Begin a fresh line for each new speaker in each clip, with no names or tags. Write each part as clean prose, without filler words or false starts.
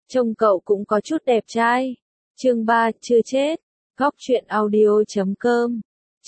Trông cậu cũng có chút đẹp trai. Chương 3, chưa chết. Góc truyện audio.com.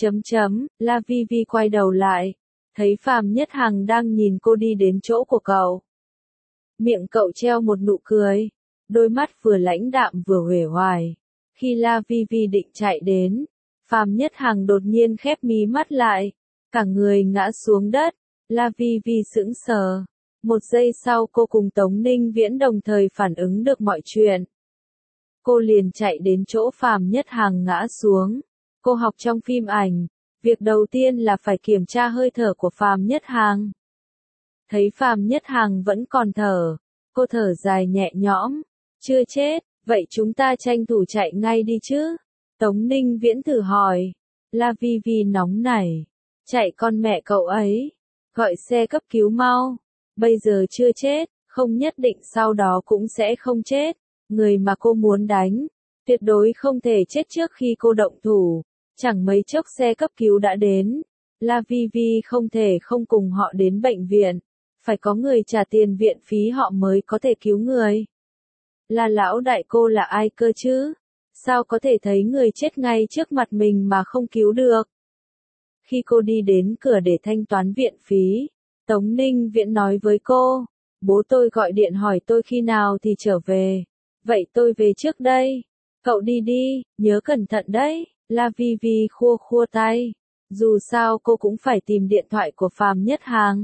La Vi Vi quay đầu lại, thấy Phàm Nhất Hằng đang nhìn cô đi đến chỗ của cậu. Miệng cậu treo một nụ cười, đôi mắt vừa lãnh đạm vừa uể oải. Khi La Vi Vi định chạy đến, Phàm Nhất Hằng đột nhiên khép mí mắt lại, cả người ngã xuống đất. La Vi Vi sững sờ. Một giây sau cô cùng Tống Ninh Viễn đồng thời phản ứng được mọi chuyện. Cô liền chạy đến chỗ Phàm Nhất Hằng ngã xuống. Cô học trong phim ảnh, việc đầu tiên là phải kiểm tra hơi thở của Phàm Nhất Hằng. Thấy Phàm Nhất Hằng vẫn còn thở, cô thở dài nhẹ nhõm, chưa chết, vậy chúng ta tranh thủ chạy ngay đi chứ? Tống Ninh Viễn thử hỏi. La Vi Vi nóng nảy, chạy con mẹ cậu ấy, gọi xe cấp cứu mau, bây giờ chưa chết, không nhất định sau đó cũng sẽ không chết, người mà cô muốn đánh, tuyệt đối không thể chết trước khi cô động thủ. Chẳng mấy chốc xe cấp cứu đã đến, La Vi Vi không thể không cùng họ đến bệnh viện, phải có người trả tiền viện phí họ mới có thể cứu người. Là lão đại cô là ai cơ chứ? Sao có thể thấy người chết ngay trước mặt mình mà không cứu được? Khi cô đi đến cửa để thanh toán viện phí, Tống Ninh Viễn nói với cô, bố tôi gọi điện hỏi tôi khi nào thì trở về, vậy tôi về trước đây, cậu đi đi, nhớ cẩn thận đấy. La Vi Vi khua khua tay, dù sao cô cũng phải tìm điện thoại của Phàm Nhất Hằng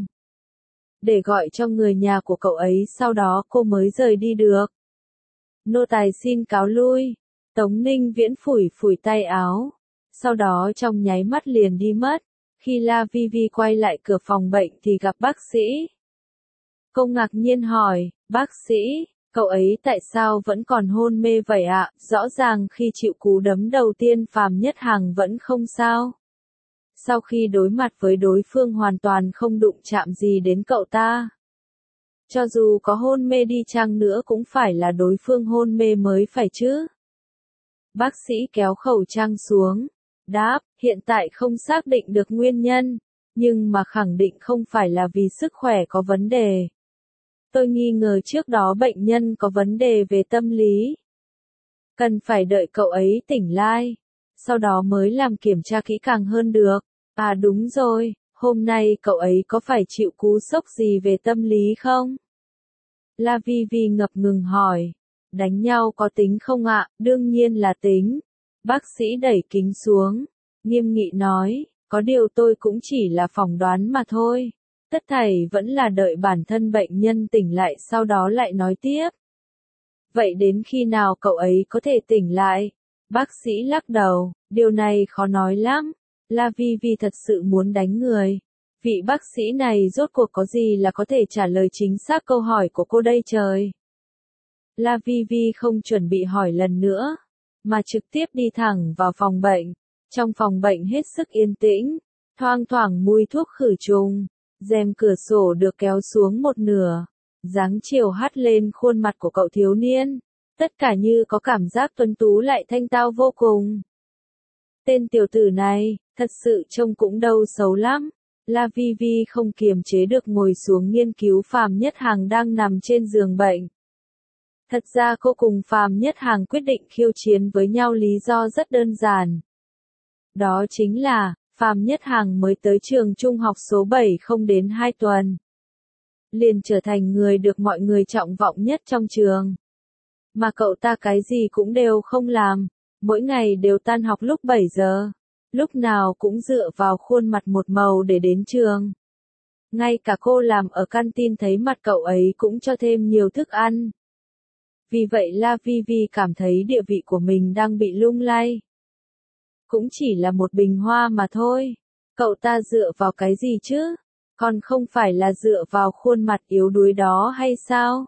để gọi cho người nhà của cậu ấy, sau đó cô mới rời đi được. Nô tài xin cáo lui. Tống Ninh Viễn phủi phủi tay áo, sau đó trong nháy mắt liền đi mất. Khi La Vi Vi quay lại cửa phòng bệnh thì gặp bác sĩ. Cô ngạc nhiên hỏi, bác sĩ, cậu ấy tại sao vẫn còn hôn mê vậy ạ? Rõ ràng khi chịu cú đấm đầu tiên Phàm Nhất Hằng vẫn không sao. Sau khi đối mặt với đối phương hoàn toàn không đụng chạm gì đến cậu ta. Cho dù có hôn mê đi chăng nữa cũng phải là đối phương hôn mê mới phải chứ. Bác sĩ kéo khẩu trang xuống, đáp, hiện tại không xác định được nguyên nhân, nhưng mà khẳng định không phải là vì sức khỏe có vấn đề. Tôi nghi ngờ trước đó bệnh nhân có vấn đề về tâm lý. Cần phải đợi cậu ấy tỉnh lại, sau đó mới làm kiểm tra kỹ càng hơn được. À đúng rồi, hôm nay cậu ấy có phải chịu cú sốc gì về tâm lý không? La Vi Vi ngập ngừng hỏi. Đánh nhau có tính không ạ? Đương nhiên là tính. Bác sĩ đẩy kính xuống, nghiêm nghị nói, có điều tôi cũng chỉ là phỏng đoán mà thôi. Tất thảy vẫn là đợi bản thân bệnh nhân tỉnh lại sau đó lại nói tiếp. Vậy đến khi nào cậu ấy có thể tỉnh lại? Bác sĩ lắc đầu, điều này khó nói lắm. La Vi Vi thật sự muốn đánh người. Vị bác sĩ này rốt cuộc có gì là có thể trả lời chính xác câu hỏi của cô đây trời? La Vi Vi không chuẩn bị hỏi lần nữa, mà trực tiếp đi thẳng vào phòng bệnh. Trong phòng bệnh hết sức yên tĩnh, thoang thoảng mùi thuốc khử trùng, rèm cửa sổ được kéo xuống một nửa, dáng chiều hắt lên khuôn mặt của cậu thiếu niên, tất cả như có cảm giác tuấn tú lại thanh tao vô cùng. Tên tiểu tử này, thật sự trông cũng đâu xấu lắm. La Vi Vi không kiềm chế được ngồi xuống nghiên cứu Phàm Nhất Hằng đang nằm trên giường bệnh. Thật ra cô cùng Phàm Nhất Hằng quyết định khiêu chiến với nhau lý do rất đơn giản. Đó chính là, Phàm Nhất Hằng mới tới trường trung học số 7 không đến 2 tuần. Liền trở thành người được mọi người trọng vọng nhất trong trường. Mà cậu ta cái gì cũng đều không làm, mỗi ngày đều tan học lúc 7 giờ. Lúc nào cũng dựa vào khuôn mặt một màu để đến trường. Ngay cả cô làm ở canteen thấy mặt cậu ấy cũng cho thêm nhiều thức ăn. Vì vậy La Vi Vi cảm thấy địa vị của mình đang bị lung lay. Cũng chỉ là một bình hoa mà thôi. Cậu ta dựa vào cái gì chứ? Còn không phải là dựa vào khuôn mặt yếu đuối đó hay sao?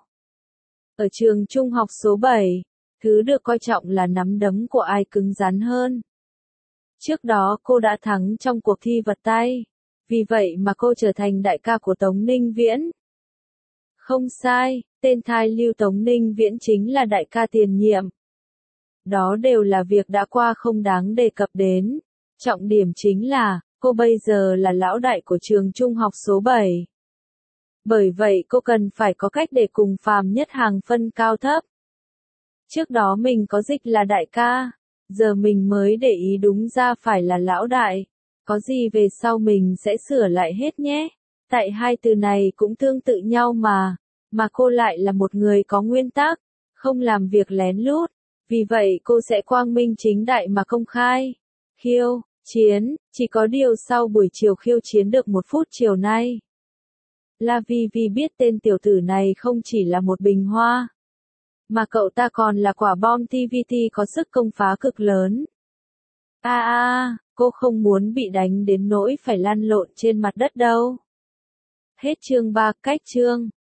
Ở trường trung học số 7, thứ được coi trọng là nắm đấm của ai cứng rắn hơn. Trước đó cô đã thắng trong cuộc thi vật tay, vì vậy mà cô trở thành đại ca của Tống Ninh Viễn. Không sai, tên thai lưu Tống Ninh Viễn chính là đại ca tiền nhiệm. Đó đều là việc đã qua không đáng đề cập đến. Trọng điểm chính là, cô bây giờ là lão đại của trường trung học số 7. Bởi vậy cô cần phải có cách để cùng Phàm Nhất Hằng phân cao thấp. Trước đó mình có dịch là đại ca, giờ mình mới để ý đúng ra phải là lão đại. Có gì về sau mình sẽ sửa lại hết nhé. Tại hai từ này cũng tương tự nhau mà cô lại là một người có nguyên tắc, không làm việc lén lút. Vì vậy cô sẽ quang minh chính đại mà công khai. Khiêu chiến, chỉ có điều sau buổi chiều khiêu chiến được 1 phút chiều nay. La Vi Vi biết tên tiểu tử này không chỉ là một bình hoa, mà cậu ta còn là quả bom TVT có sức công phá cực lớn. Cô không muốn bị đánh đến nỗi phải lăn lộn trên mặt đất đâu. Hết chương 3, cách chương.